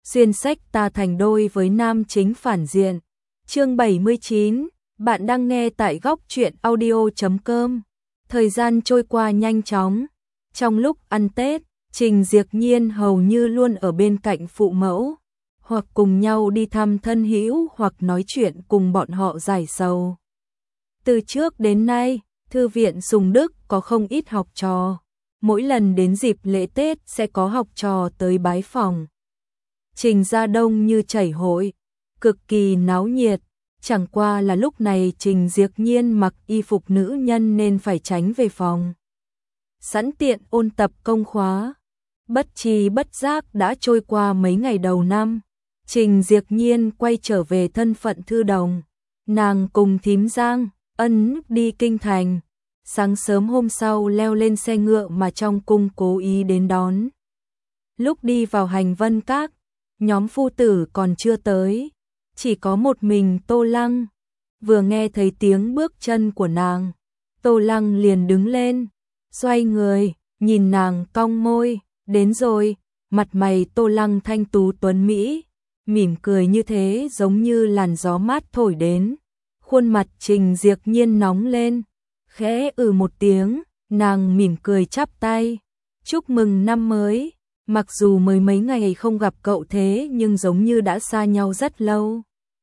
xuyên sách ta thành đôi với nam chính phản diện. Chương 79, bạn đang nghe tại góc truyện audio.com. Thời gian trôi qua nhanh chóng. Trong lúc ăn Tết, Trình Diệc Nhiên hầu như luôn ở bên cạnh phụ mẫu, hoặc cùng nhau đi thăm thân hữu hoặc nói chuyện cùng bọn họ giải sầu. Từ trước đến nay, Thư viện Sùng Đức có không ít học trò. Mỗi lần đến dịp lễ Tết sẽ có học trò tới bái phòng. Trình ra đông như chảy hội, cực kỳ náo nhiệt. Chẳng qua là lúc này Trình Diệc Nhiên mặc y phục nữ nhân nên phải tránh về phòng. Sẵn tiện ôn tập công khóa. Bất tri bất giác đã trôi qua mấy ngày đầu năm. Trình Diệc Nhiên quay trở về thân phận thư đồng. Nàng cùng thím Giang, Ân đi kinh thành. Sáng sớm hôm sau leo lên xe ngựa mà trong cung cố ý đến đón. Lúc đi vào hành vân các, nhóm phu tử còn chưa tới. Chỉ có một mình Tô Lăng. Vừa nghe thấy tiếng bước chân của nàng, Tô Lăng liền đứng lên, xoay người, nhìn nàng cong môi, đến rồi. Mặt mày Tô Lăng thanh tú tuấn mỹ, mỉm cười như thế giống như làn gió mát thổi đến. Khuôn mặt Trình Diệc Nhiên nóng lên, khẽ một tiếng, nàng mỉm cười chắp tay, chúc mừng năm mới. Mặc dù mới mấy ngày không gặp cậu thế nhưng giống như đã xa nhau rất lâu.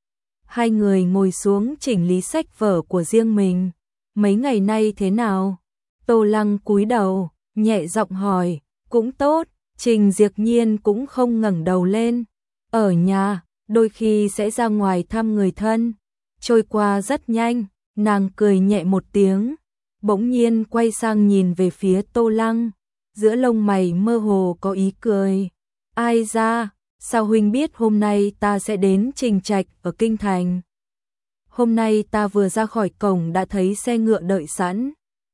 Hai người ngồi xuống chỉnh lý sách vở của riêng mình. Mấy ngày nay thế nào? Tô Lăng cúi đầu, nhẹ giọng hỏi. Cũng tốt. Trình Diệc Nhiên cũng không ngẩng đầu lên. Ở nhà, đôi khi sẽ ra ngoài thăm người thân. Trôi qua rất nhanh, nàng cười nhẹ một tiếng, bỗng nhiên quay sang nhìn về phía Tô Lăng, giữa lông mày mơ hồ có ý cười. Ai ra, sao huynh biết hôm nay ta sẽ đến Trình Trạch ở kinh thành? Hôm nay ta vừa ra khỏi cổng đã thấy xe ngựa đợi sẵn.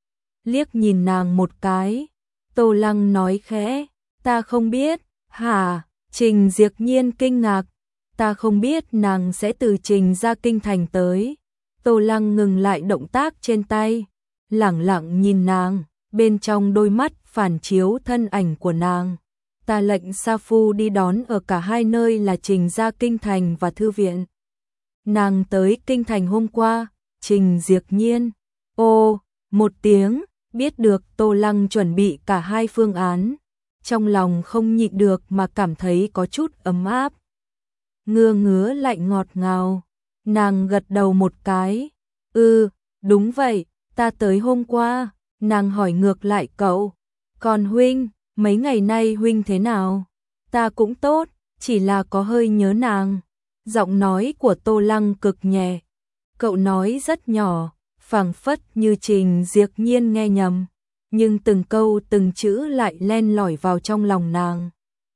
Liếc nhìn nàng một cái, Tô Lăng nói khẽ, ta không biết. Hả? Trình Diệc Nhiên kinh ngạc, ta không biết nàng sẽ từ Trình ra kinh thành tới. Tô Lăng ngừng lại động tác trên tay, lẳng lặng nhìn nàng, bên trong đôi mắt phản chiếu thân ảnh của nàng. Ta lệnh sa phu đi đón ở cả hai nơi là Trình ra kinh thành và thư viện. Nàng tới kinh thành hôm qua. Trình Diệc Nhiên một tiếng, biết được Tô Lăng chuẩn bị cả hai phương án, trong lòng không nhịn được mà cảm thấy có chút ấm áp. Ngứa lạnh ngọt ngào. Nàng gật đầu một cái. Đúng vậy, ta tới hôm qua. Nàng hỏi ngược lại cậu, còn huynh, mấy ngày nay huynh thế nào? Ta cũng tốt, chỉ là có hơi nhớ nàng. Giọng nói của Tô Lăng cực nhẹ. Cậu nói rất nhỏ, phảng phất như Trình Diệc Nhiên nghe nhầm, nhưng từng câu từng chữ lại len lỏi vào trong lòng nàng.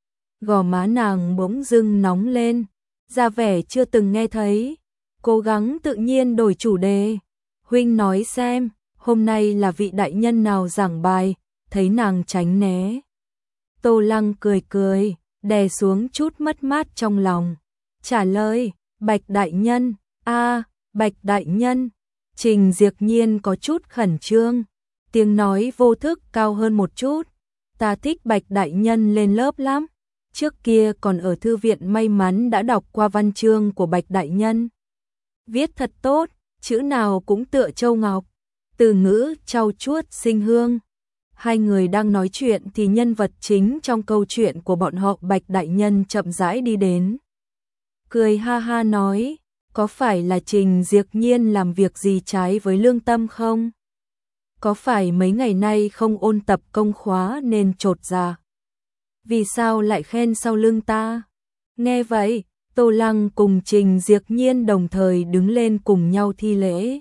Gò má nàng bỗng dưng nóng lên, ra vẻ chưa từng nghe thấy, cố gắng tự nhiên đổi chủ đề. Huynh nói xem, hôm nay là vị đại nhân nào giảng bài? Thấy nàng tránh né, Tô Lăng cười, đè xuống chút mất mát trong lòng. Trả lời, Bạch đại nhân. Bạch đại nhân. Trình Diệc Nhiên có chút khẩn trương, tiếng nói vô thức cao hơn một chút. Ta thích Bạch đại nhân lên lớp lắm. Trước kia còn ở thư viện may mắn đã đọc qua văn chương của Bạch đại nhân. Viết thật tốt, chữ nào cũng tựa châu ngọc, từ ngữ trau chuốt sinh hương. Hai người đang nói chuyện thì nhân vật chính trong câu chuyện của bọn họ Bạch đại nhân chậm rãi đi đến. Cười ha ha nói, có phải là Trình Diệc Nhiên làm việc gì trái với lương tâm không? Có phải mấy ngày nay không ôn tập công khóa nên chột dạ? Vì sao lại khen sau lưng ta? Nghe vậy, Tô Lăng cùng Trình Diệc Nhiên đồng thời đứng lên cùng nhau thi lễ.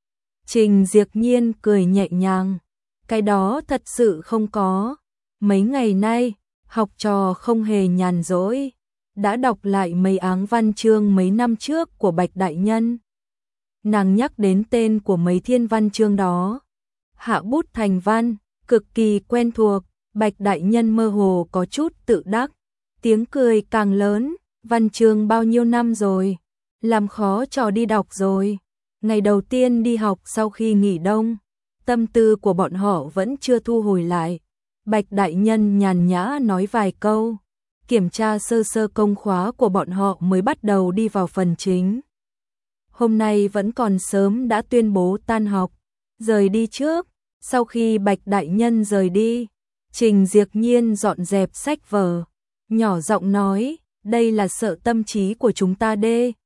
Trình Diệc Nhiên cười nhẹ nhàng, cái đó thật sự không có. Mấy ngày nay, học trò không hề nhàn rỗi, đã đọc lại mấy áng văn chương mấy năm trước của Bạch đại nhân. Nàng nhắc đến tên của mấy thiên văn chương đó, hạ bút thành văn, cực kỳ quen thuộc. Bạch đại nhân mơ hồ có chút tự đắc, tiếng cười càng lớn. Văn chương bao nhiêu năm rồi, làm khó trò đi đọc rồi. Ngày đầu tiên đi học sau khi nghỉ đông, tâm tư của bọn họ vẫn chưa thu hồi lại. Bạch đại nhân nhàn nhã nói vài câu, kiểm tra sơ sơ công khóa của bọn họ mới bắt đầu đi vào phần chính. Hôm nay vẫn còn sớm đã tuyên bố tan học, rời đi trước. Sau khi Bạch đại nhân rời đi, Trình Diệp Nhiên dọn dẹp sách vở, nhỏ giọng nói, đây là sợ tâm trí của chúng ta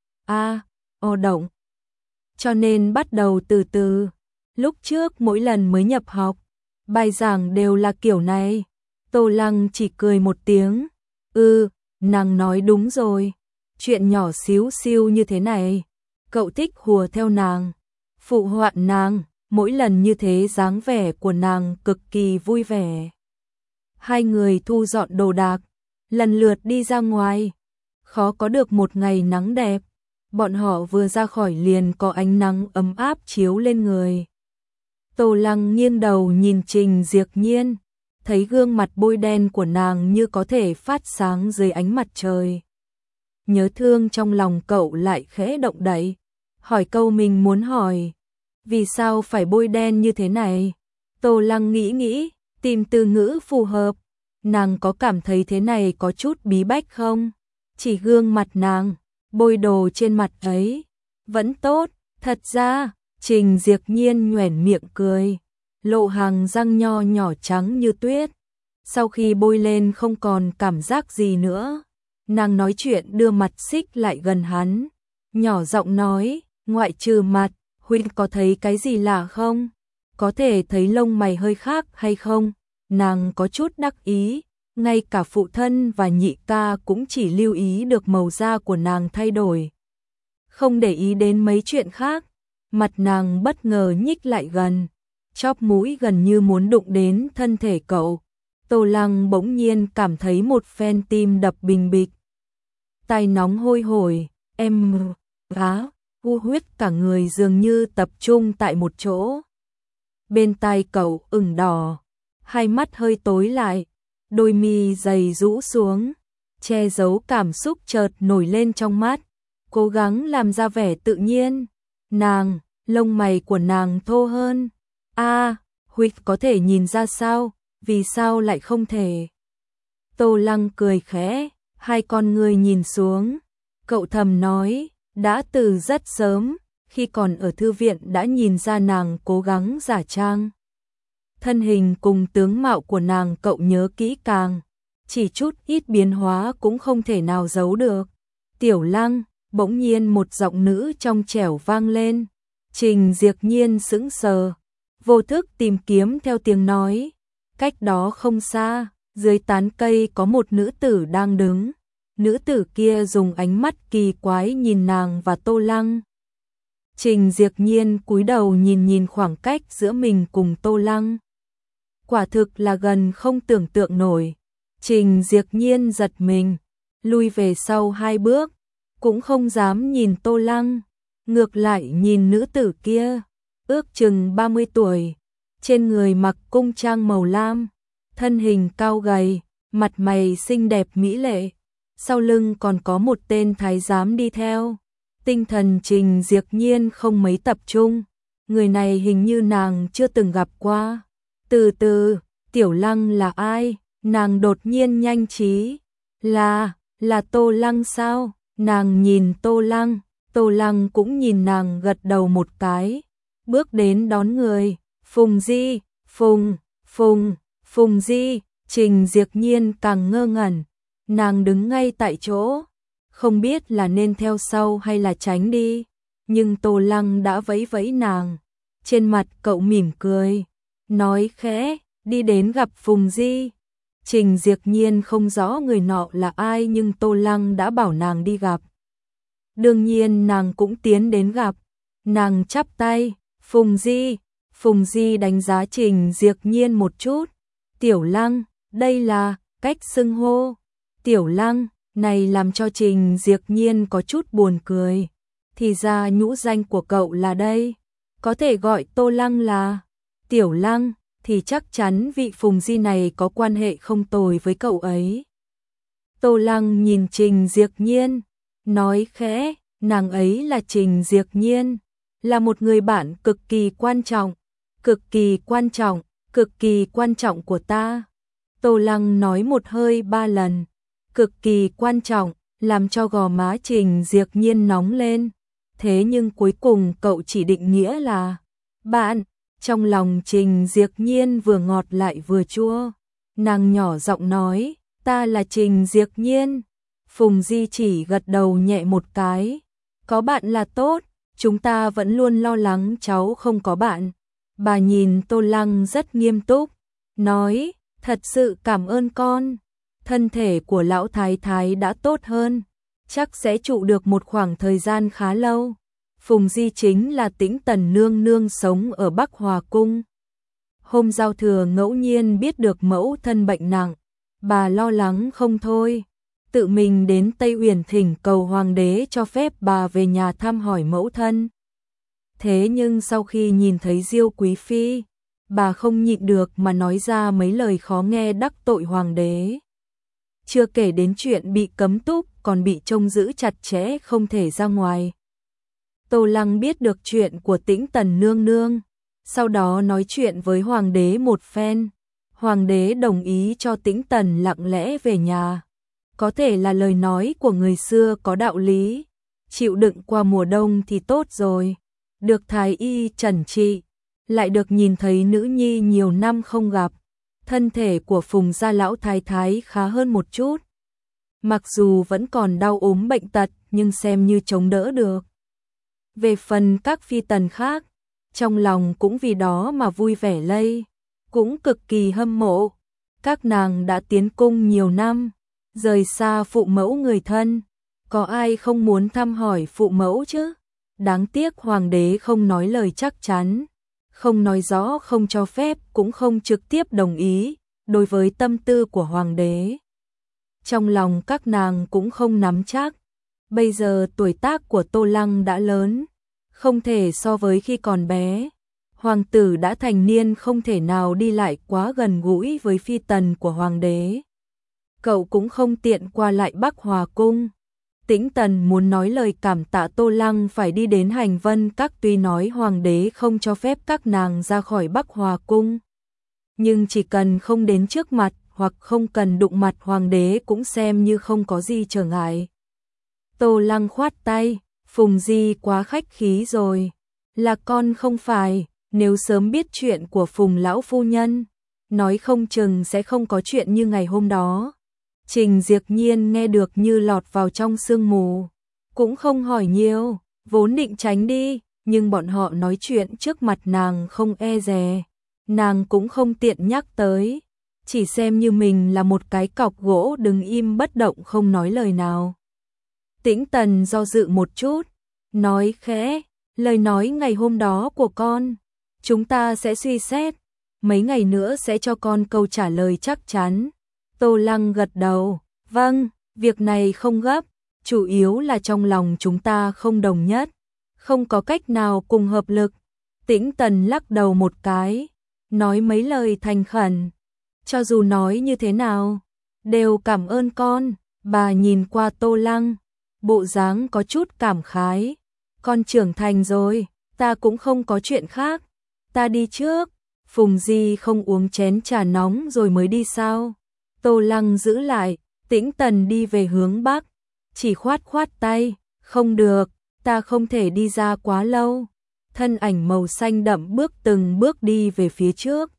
động. Cho nên bắt đầu từ từ, lúc trước mỗi lần mới nhập học, bài giảng đều là kiểu này. Tô Lăng chỉ cười một tiếng, nàng nói đúng rồi, chuyện nhỏ xíu xiu như thế này, cậu thích hùa theo nàng, phụ họa nàng, mỗi lần như thế dáng vẻ của nàng cực kỳ vui vẻ. Hai người thu dọn đồ đạc, lần lượt đi ra ngoài, khó có được một ngày nắng đẹp, bọn họ vừa ra khỏi liền có ánh nắng ấm áp chiếu lên người. Tô Lăng nghiêng đầu nhìn Trình Diệp Nhiên, thấy gương mặt bôi đen của nàng như có thể phát sáng dưới ánh mặt trời. Nhớ thương trong lòng cậu lại khẽ động đậy, hỏi câu mình muốn hỏi, vì sao phải bôi đen như thế này? Tô Lăng nghĩ, tìm từ ngữ phù hợp, nàng có cảm thấy thế này có chút bí bách không? Chỉ gương mặt nàng, bôi đồ trên mặt ấy, vẫn tốt, thật ra, Trình Diệp Nhiên nhoẻn miệng cười, lộ hàng răng nho nhỏ trắng như tuyết. Sau khi bôi lên không còn cảm giác gì nữa, nàng nói chuyện đưa mặt xích lại gần hắn, nhỏ giọng nói, ngoại trừ mặt, huynh có thấy cái gì lạ không? Có thể thấy lông mày hơi khác hay không? Nàng có chút đắc ý, ngay cả phụ thân và nhị ca cũng chỉ lưu ý được màu da của nàng thay đổi, không để ý đến mấy chuyện khác. Mặt nàng bất ngờ nhích lại gần, chóp mũi gần như muốn đụng đến thân thể cậu. Tô Lăng bỗng nhiên cảm thấy một phen tim đập bình bịch, tai nóng hôi hổi, huyết cả người dường như tập trung tại một chỗ. Bên tai cậu ửng đỏ, hai mắt hơi tối lại, đôi mi dày rũ xuống, che giấu cảm xúc chợt nổi lên trong mắt, cố gắng làm ra vẻ tự nhiên. Lông mày của nàng thô hơn. Huynh có thể nhìn ra sao, vì sao lại không thể? Tô Lăng cười khẽ, hai con người nhìn xuống, cậu thầm nói, đã từ rất sớm, khi còn ở thư viện đã nhìn ra nàng cố gắng giả trang. Thân hình cùng tướng mạo của nàng cậu nhớ kỹ càng, chỉ chút ít biến hóa cũng không thể nào giấu được. Tiểu Lăng, bỗng nhiên một giọng nữ trong trẻo vang lên. Trình Diệp Nhiên sững sờ, vô thức tìm kiếm theo tiếng nói. Cách đó không xa, dưới tán cây có một nữ tử đang đứng. Nữ tử kia dùng ánh mắt kỳ quái nhìn nàng và Tô Lăng. Trình Diệp Nhiên cúi đầu nhìn khoảng cách giữa mình cùng Tô Lăng. Quả thực là gần không tưởng tượng nổi. Trình Diệp Nhiên giật mình, lui về sau 2 bước, cũng không dám nhìn Tô Lăng, ngược lại nhìn nữ tử kia, ước chừng 30 tuổi, trên người mặc cung trang màu lam, thân hình cao gầy, mặt mày xinh đẹp mỹ lệ, sau lưng còn có một tên thái giám đi theo. Tinh thần Trình Diệp Nhiên không mấy tập trung, người này hình như nàng chưa từng gặp qua. Từ từ, Tiểu Lăng là ai? Nàng đột nhiên nhanh trí. Là Tô Lăng sao? Nàng nhìn Tô Lăng, Tô Lăng cũng nhìn nàng gật đầu một cái, bước đến đón người. Phùng Di, Phùng Di. Trình Diệp Nhiên càng ngơ ngẩn, nàng đứng ngay tại chỗ, không biết là nên theo sau hay là tránh đi, nhưng Tô Lăng đã vẫy vẫy nàng. Trên mặt cậu mỉm cười, nói khẽ, đi đến gặp Phùng Di. Trình Diệp Nhiên không rõ người nọ là ai nhưng Tô Lăng đã bảo nàng đi gặp. Đương nhiên nàng cũng tiến đến gặp, nàng chắp tay, Phùng Di đánh giá Trình Diệp Nhiên một chút. Tiểu Lăng, đây là cách xưng hô. Tiểu Lăng này làm cho Trình Diệp Nhiên có chút buồn cười. Thì ra nhũ danh của cậu là đây, có thể gọi Tô Lăng là Tiểu Lăng, thì chắc chắn vị Phùng Di này có quan hệ không tồi với cậu ấy. Tô Lăng nhìn Trình Diệp Nhiên, nói khẽ, nàng ấy là Trình Diệp Nhiên, là một người bạn cực kỳ quan trọng, cực kỳ quan trọng của ta. Tô Lăng nói một hơi 3 lần, cực kỳ quan trọng, làm cho gò má Trình Diệp Nhiên nóng lên. Thế nhưng cuối cùng cậu chỉ định nghĩa là bạn. Trong lòng Trình Diệp Nhiên vừa ngọt lại vừa chua. Nàng nhỏ giọng nói, ta là Trình Diệp Nhiên. Phùng Di chỉ gật đầu nhẹ một cái. Có bạn là tốt, chúng ta vẫn luôn lo lắng cháu không có bạn. Bà nhìn Tô Lăng rất nghiêm túc, nói, thật sự cảm ơn con. Thân thể của lão thái thái đã tốt hơn, chắc sẽ trụ được một khoảng thời gian khá lâu. Phùng Di chính là Tĩnh Tần nương nương sống ở Bắc Hòa Cung. Hôm giao thừa ngẫu nhiên biết được mẫu thân bệnh nặng, bà lo lắng không thôi. Tự mình đến Tây Uyển thỉnh cầu hoàng đế cho phép bà về nhà thăm hỏi mẫu thân. Thế nhưng sau khi nhìn thấy Diêu Quý Phi, bà không nhịn được mà nói ra mấy lời khó nghe đắc tội hoàng đế. Chưa kể đến chuyện bị cấm túc, còn bị trông giữ chặt chẽ không thể ra ngoài. Tô Lăng biết được chuyện của Tĩnh Tần nương nương, sau đó nói chuyện với hoàng đế một phen. Hoàng đế đồng ý cho Tĩnh Tần lặng lẽ về nhà. Có thể là lời nói của người xưa có đạo lý, chịu đựng qua mùa đông thì tốt rồi. Được thái y trần trị, lại được nhìn thấy nữ nhi nhiều năm không gặp. Thân thể của Phùng gia lão thái thái khá hơn một chút. Mặc dù vẫn còn đau ốm bệnh tật, nhưng xem như chống đỡ được. Về phần các phi tần khác, trong lòng cũng vì đó mà vui vẻ lây, cũng cực kỳ hâm mộ. Các nàng đã tiến cung nhiều năm, rời xa phụ mẫu người thân, có ai không muốn thăm hỏi phụ mẫu chứ? Đáng tiếc hoàng đế không nói lời chắc chắn, không nói rõ không cho phép, cũng không trực tiếp đồng ý. Đối với tâm tư của hoàng đế, trong lòng các nàng cũng không nắm chắc. Bây giờ tuổi tác của Tô Lăng đã lớn, không thể so với khi còn bé. Hoàng tử đã thành niên, không thể nào đi lại quá gần gũi với phi tần của hoàng đế. Cậu cũng không tiện qua lại Bắc Hòa Cung. Tĩnh Tần muốn nói lời cảm tạ Tô Lăng phải đi đến Hành Vân Các, tuy nói hoàng đế không cho phép các nàng ra khỏi Bắc Hòa Cung, nhưng chỉ cần không đến trước mặt hoặc không cần đụng mặt hoàng đế cũng xem như không có gì trở ngại. Tô Lăng khoát tay, Phùng Di quá khách khí rồi, là con không phải, nếu sớm biết chuyện của Phùng lão phu nhân, nói không chừng sẽ không có chuyện như ngày hôm đó. Trình Diệp Nhiên nghe được như lọt vào trong sương mù, cũng không hỏi nhiều, vốn định tránh đi, nhưng bọn họ nói chuyện trước mặt nàng không e dè, nàng cũng không tiện nhắc tới, chỉ xem như mình là một cái cọc gỗ đứng im bất động không nói lời nào. Tĩnh Tần do dự một chút, nói khẽ, lời nói ngày hôm đó của con, chúng ta sẽ suy xét, mấy ngày nữa sẽ cho con câu trả lời chắc chắn. Tô Lăng gật đầu, vâng, việc này không gấp, chủ yếu là trong lòng chúng ta không đồng nhất, không có cách nào cùng hợp lực. Tĩnh Tần lắc đầu một cái, nói mấy lời thành khẩn, cho dù nói như thế nào, đều cảm ơn con. Bà nhìn qua Tô Lăng, bộ dáng có chút cảm khái, con trưởng thành rồi, ta cũng không có chuyện khác, ta đi trước. Phùng Di không uống chén trà nóng rồi mới đi sao? Tô Lăng giữ lại, Tĩnh Tần đi về hướng Bắc, chỉ khoát khoát tay, không được, ta không thể đi ra quá lâu. Thân ảnh màu xanh đậm bước từng bước đi về phía trước,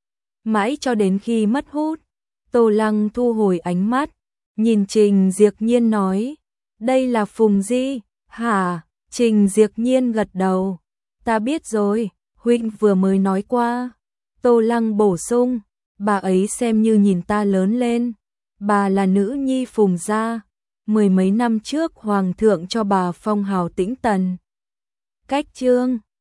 mãi cho đến khi mất hút. Tô Lăng thu hồi ánh mắt, nhìn Trình Diệp Nhiên nói, đây là Phùng Di, hả? Trình Diệp Nhiên gật đầu, ta biết rồi, huynh vừa mới nói qua. Tô Lăng bổ sung, bà ấy xem như nhìn ta lớn lên, bà là nữ nhi Phùng gia, mười mấy năm trước hoàng thượng cho bà phong hào Tĩnh Tần. Cách chương